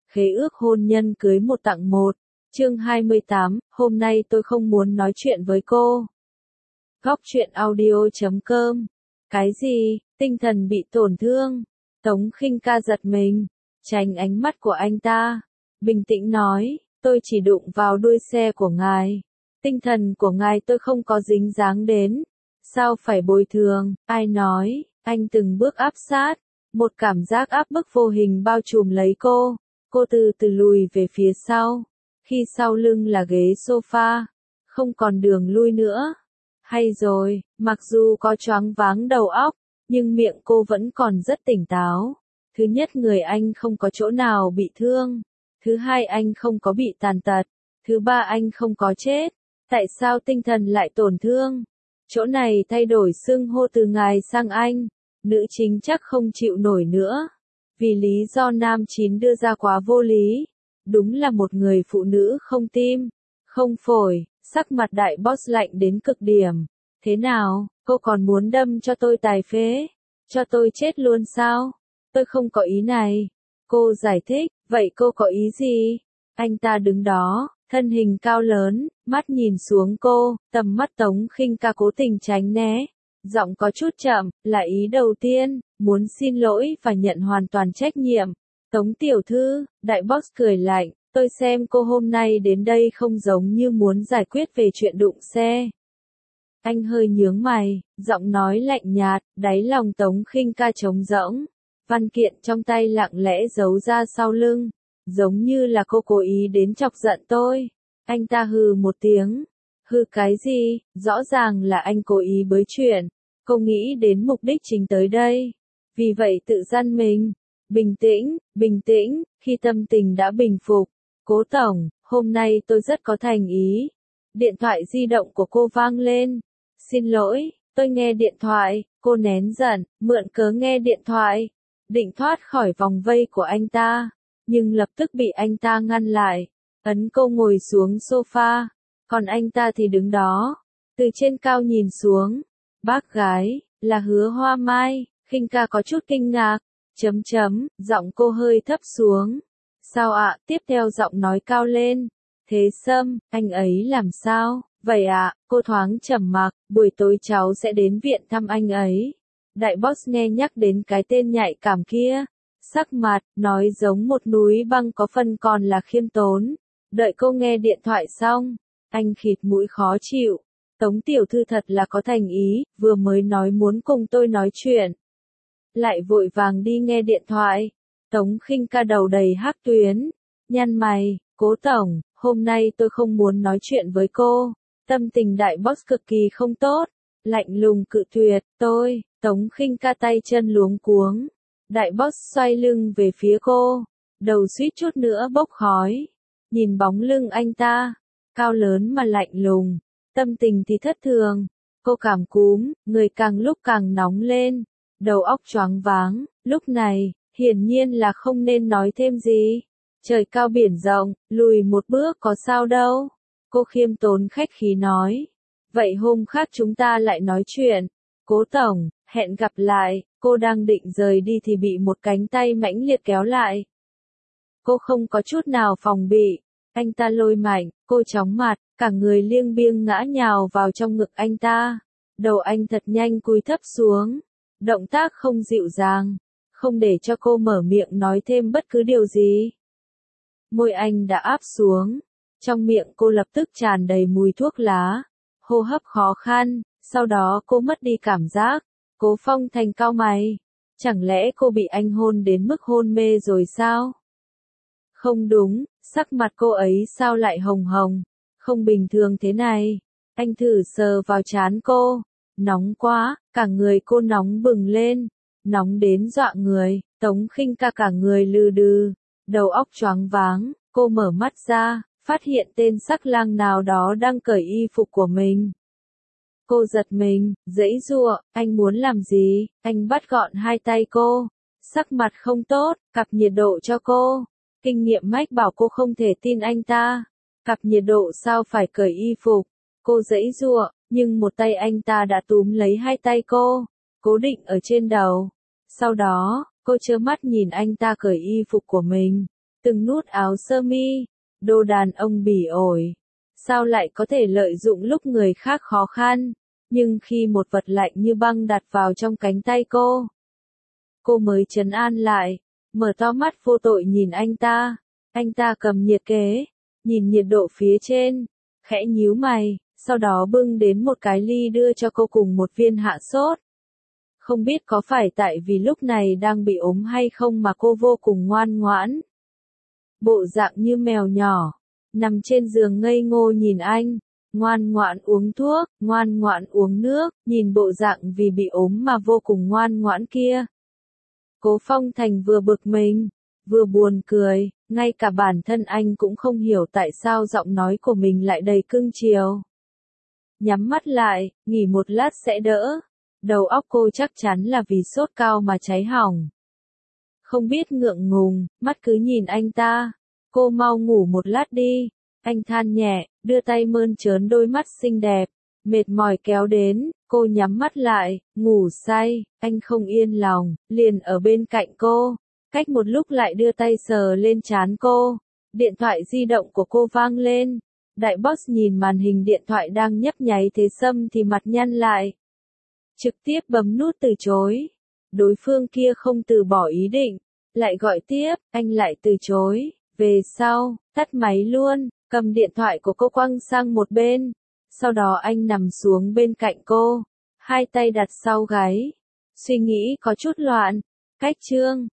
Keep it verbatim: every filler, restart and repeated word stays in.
Khế ước hôn nhân cưới một tặng một. Chương hai mươi tám, hôm nay tôi không muốn nói chuyện với cô. Góc truyện audio chấm com. Cái gì? Tinh thần bị tổn thương. Tống Khinh Ca giật mình, tránh ánh mắt của anh ta, bình tĩnh nói, tôi chỉ đụng vào đuôi xe của ngài. Tinh thần của ngài tôi không có dính dáng đến. Sao phải bồi thường? Ai nói? Anh từng bước áp sát. Một cảm giác áp bức vô hình bao trùm lấy cô. Cô từ từ lùi về phía sau. Khi sau lưng là ghế sofa. Không còn đường lui nữa. Hay rồi, mặc dù có choáng váng đầu óc, nhưng miệng cô vẫn còn rất tỉnh táo. Thứ nhất, người anh không có chỗ nào bị thương. Thứ hai, anh không có bị tàn tật. Thứ ba, anh không có chết. Tại sao tinh thần lại tổn thương? Chỗ này thay đổi xưng hô từ ngài sang anh. Nữ chính chắc không chịu nổi nữa. Vì lý do nam chín đưa ra quá vô lý. Đúng là một người phụ nữ không tim, không phổi. Sắc mặt đại boss lạnh đến cực điểm. Thế nào, cô còn muốn đâm cho tôi tài phế? Cho tôi chết luôn sao? Tôi không có ý này. Cô giải thích, vậy cô có ý gì? Anh ta đứng đó, thân hình cao lớn, mắt nhìn xuống cô, tầm mắt Tống Khinh Ca cố tình tránh né. Giọng có chút chậm, là ý đầu tiên, muốn xin lỗi và nhận hoàn toàn trách nhiệm. Tống tiểu thư, đại boss cười lạnh, tôi xem cô hôm nay đến đây không giống như muốn giải quyết về chuyện đụng xe. Anh hơi nhướng mày, giọng nói lạnh nhạt, đáy lòng Tống Khinh Ca trống rỗng. Văn kiện trong tay lặng lẽ giấu ra sau lưng, giống như là cô cố ý đến chọc giận tôi. Anh ta hừ một tiếng. Hừ cái gì, rõ ràng là anh cố ý bới chuyện. Cô nghĩ đến mục đích chính tới đây. Vì vậy tự dằn mình. Bình tĩnh, bình tĩnh, khi tâm tình đã bình phục. Cố tổng, hôm nay tôi rất có thành ý. Điện thoại di động của cô vang lên. Xin lỗi, tôi nghe điện thoại. Cô nén giận, mượn cớ nghe điện thoại. Định thoát khỏi vòng vây của anh ta. Nhưng lập tức bị anh ta ngăn lại. Ấn cô ngồi xuống sofa. Còn anh ta thì đứng đó. Từ trên cao nhìn xuống. Bác gái, là Hứa Hoa Mai. Khinh Ca có chút kinh ngạc. Chấm chấm, giọng cô hơi thấp xuống. Sao ạ? Tiếp theo giọng nói cao lên. Thế Sâm, anh ấy làm sao? Vậy ạ, cô thoáng trầm mặc, buổi tối cháu sẽ đến viện thăm anh ấy. Đại boss nghe nhắc đến cái tên nhạy cảm kia. Sắc mặt, nói giống một núi băng có phần còn là khiêm tốn. Đợi cô nghe điện thoại xong, anh khịt mũi khó chịu. Tống tiểu thư thật là có thành ý, vừa mới nói muốn cùng tôi nói chuyện. Lại vội vàng đi nghe điện thoại. Tống Khinh Ca đầu đầy hắc tuyến. Nhăn mày, cố tổng, hôm nay tôi không muốn nói chuyện với cô. Tâm tình đại boss cực kỳ không tốt. Lạnh lùng cự tuyệt, tôi, Tống Khinh Ca tay chân luống cuống. Đại boss xoay lưng về phía cô. Đầu suýt chút nữa bốc khói. Nhìn bóng lưng anh ta. Cao lớn mà lạnh lùng. Tâm tình thì thất thường. Cô cảm cúm, người càng lúc càng nóng lên. Đầu óc choáng váng, lúc này, hiển nhiên là không nên nói thêm gì. Trời cao biển rộng, lùi một bước có sao đâu. Cô khiêm tốn khách khí nói. Vậy hôm khác chúng ta lại nói chuyện. Cố tổng, hẹn gặp lại. Cô đang định rời đi thì bị một cánh tay mãnh liệt kéo lại. Cô không có chút nào phòng bị. Anh ta lôi mạnh, cô chóng mặt, cả người liêng biêng ngã nhào vào trong ngực anh ta. Đầu anh thật nhanh cúi thấp xuống. Động tác không dịu dàng, không để cho cô mở miệng nói thêm bất cứ điều gì. Môi anh đã áp xuống, trong miệng cô lập tức tràn đầy mùi thuốc lá, hô hấp khó khăn, sau đó cô mất đi cảm giác. Cố Phong Thành cau mày, chẳng lẽ cô bị anh hôn đến mức hôn mê rồi sao? Không đúng, sắc mặt cô ấy sao lại hồng hồng, không bình thường thế này. Anh thử sờ vào trán cô. Nóng quá, cả người cô nóng bừng lên, nóng đến dọa người. Tống Khinh Ca cả người lừ đừ, đầu óc choáng váng, cô mở mắt ra, phát hiện tên sắc lang nào đó đang cởi y phục của mình. Cô giật mình, giãy giụa, anh muốn làm gì? Anh bắt gọn hai tay cô, sắc mặt không tốt, cặp nhiệt độ cho cô. Kinh nghiệm mách bảo cô không thể tin anh ta. Cặp nhiệt độ sao phải cởi y phục? Cô giãy giụa. Nhưng một tay anh ta đã túm lấy hai tay cô, cố định ở trên đầu. Sau đó, cô trơ mắt nhìn anh ta cởi y phục của mình. từng nút áo sơ mi, đồ đàn ông bỉ ổi. Sao lại có thể lợi dụng lúc người khác khó khăn, nhưng khi một vật lạnh như băng đặt vào trong cánh tay cô, cô mới trấn an lại, mở to mắt vô tội nhìn anh ta. Anh ta cầm nhiệt kế, nhìn nhiệt độ phía trên, khẽ nhíu mày, sau đó bưng đến một cái ly đưa cho cô cùng một viên hạ sốt. Không biết có phải tại vì lúc này đang bị ốm hay không mà cô vô cùng ngoan ngoãn. Bộ dạng như mèo nhỏ, nằm trên giường ngây ngô nhìn anh, ngoan ngoãn uống thuốc, ngoan ngoãn uống nước, nhìn bộ dạng vì bị ốm mà vô cùng ngoan ngoãn kia. Cố Phong Thành vừa bực mình, vừa buồn cười, ngay cả bản thân anh cũng không hiểu tại sao giọng nói của mình lại đầy cưng chiều. Nhắm mắt lại, nghỉ một lát sẽ đỡ. Đầu óc cô chắc chắn là vì sốt cao mà cháy hỏng. Không biết ngượng ngùng, mắt cứ nhìn anh ta. Cô mau ngủ một lát đi. Anh than nhẹ, đưa tay mơn trớn đôi mắt xinh đẹp. Mệt mỏi kéo đến, cô nhắm mắt lại, ngủ say. Anh không yên lòng, liền ở bên cạnh cô. Cách một lúc lại đưa tay sờ lên trán cô. Điện thoại di động của cô vang lên. Đại boss nhìn màn hình điện thoại đang nhấp nháy thế sâm thì mặt nhăn lại. Trực tiếp bấm nút từ chối. Đối phương kia không từ bỏ ý định. Lại gọi tiếp, anh lại từ chối. Về sau, tắt máy luôn, cầm điện thoại của cô quăng sang một bên. Sau đó anh nằm xuống bên cạnh cô. Hai tay đặt sau gáy. Suy nghĩ có chút loạn. Cách chương.